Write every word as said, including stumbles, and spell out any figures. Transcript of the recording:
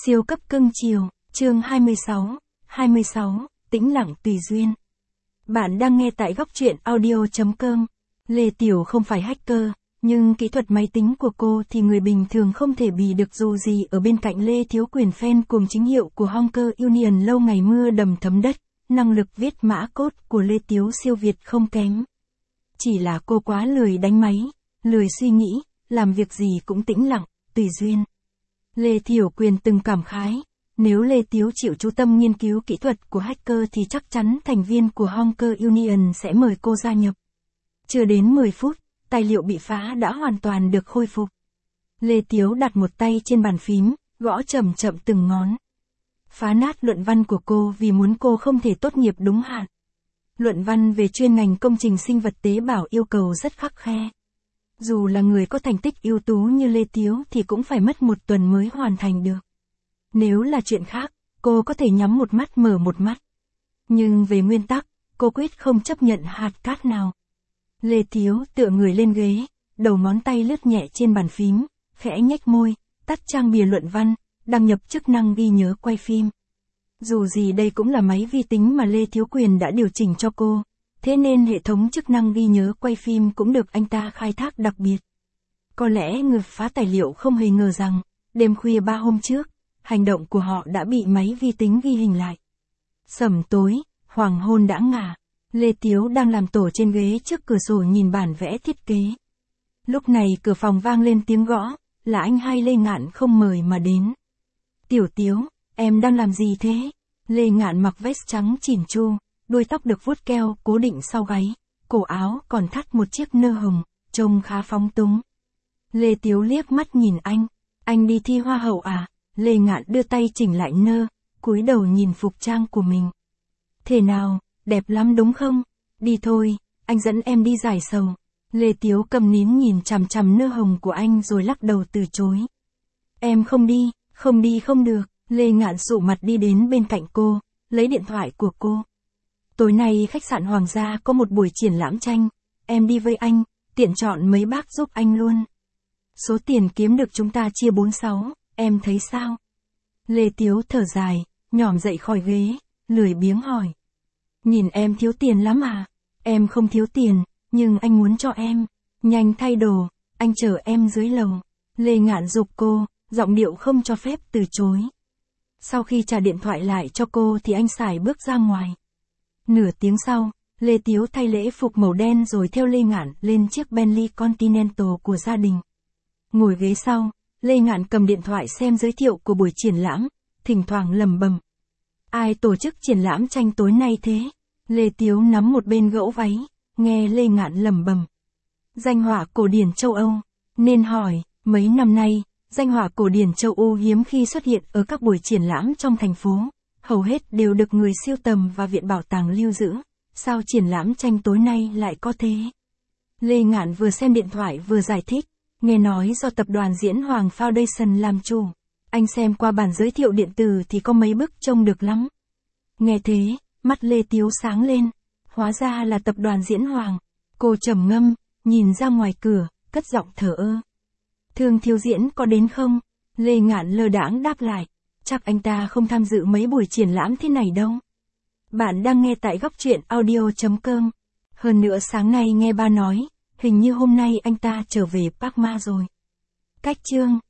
Siêu cấp cưng chiều, chương hai mươi sáu, hai mươi sáu, tĩnh lặng tùy duyên. Bạn đang nghe tại góc truyện audio chấm com. Lê Tiểu không phải hacker, nhưng kỹ thuật máy tính của cô thì người bình thường không thể bì được dù gì ở bên cạnh Lê Thiếu Quyền fan cùng chính hiệu của Honker Union lâu ngày mưa đầm thấm đất, năng lực viết mã code của Lê Tiếu siêu việt không kém. Chỉ là cô quá lười đánh máy, lười suy nghĩ, làm việc gì cũng tĩnh lặng, tùy duyên. Lê Thiểu Quyền từng cảm khái, nếu Lê Tiếu chịu chú tâm nghiên cứu kỹ thuật của hacker thì chắc chắn thành viên của Honker Union sẽ mời cô gia nhập. Chưa đến mười phút, tài liệu bị phá đã hoàn toàn được khôi phục. Lê Tiếu đặt một tay trên bàn phím, gõ chậm chậm từng ngón. Phá nát luận văn của cô vì muốn cô không thể tốt nghiệp đúng hạn. Luận văn về chuyên ngành công trình sinh vật tế bào yêu cầu rất khắt khe. Dù là người có thành tích ưu tú như Lê Tiếu thì cũng phải mất một tuần mới hoàn thành được. Nếu là chuyện khác, cô có thể nhắm một mắt mở một mắt. Nhưng về nguyên tắc, cô quyết không chấp nhận hạt cát nào. Lê Tiếu tựa người lên ghế, đầu ngón tay lướt nhẹ trên bàn phím, khẽ nhếch môi, tắt trang bìa luận văn, đăng nhập chức năng ghi nhớ quay phim. Dù gì đây cũng là máy vi tính mà Lê Thiếu Quyền đã điều chỉnh cho cô. Thế nên hệ thống chức năng ghi nhớ quay phim cũng được anh ta khai thác đặc biệt. Có lẽ người phá tài liệu không hề ngờ rằng, đêm khuya ba hôm trước, hành động của họ đã bị máy vi tính ghi hình lại. Sẩm tối, hoàng hôn đã ngả, Lê Tiếu đang làm tổ trên ghế trước cửa sổ nhìn bản vẽ thiết kế. Lúc này cửa phòng vang lên tiếng gõ, là anh hai Lê Ngạn không mời mà đến. Tiểu Tiếu, em đang làm gì thế? Lê Ngạn mặc vest trắng chỉn chu. Đuôi tóc được vuốt keo, cố định sau gáy, cổ áo còn thắt một chiếc nơ hồng, trông khá phóng túng. Lê Tiếu liếc mắt nhìn anh, anh đi thi hoa hậu à? Lê Ngạn đưa tay chỉnh lại nơ, cúi đầu nhìn phục trang của mình. Thế nào, đẹp lắm đúng không? Đi thôi, anh dẫn em đi giải sầu. Lê Tiếu cầm nín nhìn chằm chằm nơ hồng của anh rồi lắc đầu từ chối. Em không đi, không đi không được. Lê Ngạn sụ mặt đi đến bên cạnh cô, lấy điện thoại của cô. Tối nay khách sạn Hoàng gia có một buổi triển lãm tranh, em đi với anh, tiện chọn mấy bác giúp anh luôn. Số tiền kiếm được chúng ta chia bốn sáu, em thấy sao? Lê Tiếu thở dài, nhỏm dậy khỏi ghế, lười biếng hỏi. Nhìn em thiếu tiền lắm à? Em không thiếu tiền, nhưng anh muốn cho em. Nhanh thay đồ, anh chờ em dưới lầu. Lê Ngạn giục cô, giọng điệu không cho phép từ chối. Sau khi trả điện thoại lại cho cô thì anh sải bước ra ngoài. Nửa tiếng sau, Lê Tiếu thay lễ phục màu đen rồi theo Lê Ngạn lên chiếc Bentley Continental của gia đình. Ngồi ghế sau, Lê Ngạn cầm điện thoại xem giới thiệu của buổi triển lãm, thỉnh thoảng lẩm bẩm. Ai tổ chức triển lãm tranh tối nay thế? Lê Tiếu nắm một bên gẫu váy, nghe Lê Ngạn lẩm bẩm. Danh họa cổ điển châu Âu, nên hỏi, mấy năm nay, danh họa cổ điển châu Âu hiếm khi xuất hiện ở các buổi triển lãm trong thành phố. Hầu hết đều được người sưu tầm và viện bảo tàng lưu giữ, sao triển lãm tranh tối nay lại có thế? Lê Ngạn vừa xem điện thoại vừa giải thích, nghe nói do tập đoàn Diễn Hoàng Foundation làm chủ. Anh xem qua bản giới thiệu điện tử thì có mấy bức trông được lắm. Nghe thế, mắt Lê Tiếu sáng lên, hóa ra là tập đoàn Diễn Hoàng. Cô trầm ngâm, nhìn ra ngoài cửa, cất giọng thở ơ. Thương Thiếu Diễn có đến không? Lê Ngạn lơ đãng đáp lại. Chắc anh ta không tham dự mấy buổi triển lãm thế này đâu. Bạn đang nghe tại góc truyện audio chấm com. Hơn nữa sáng nay nghe ba nói, hình như hôm nay anh ta trở về Park Ma rồi. Cách chương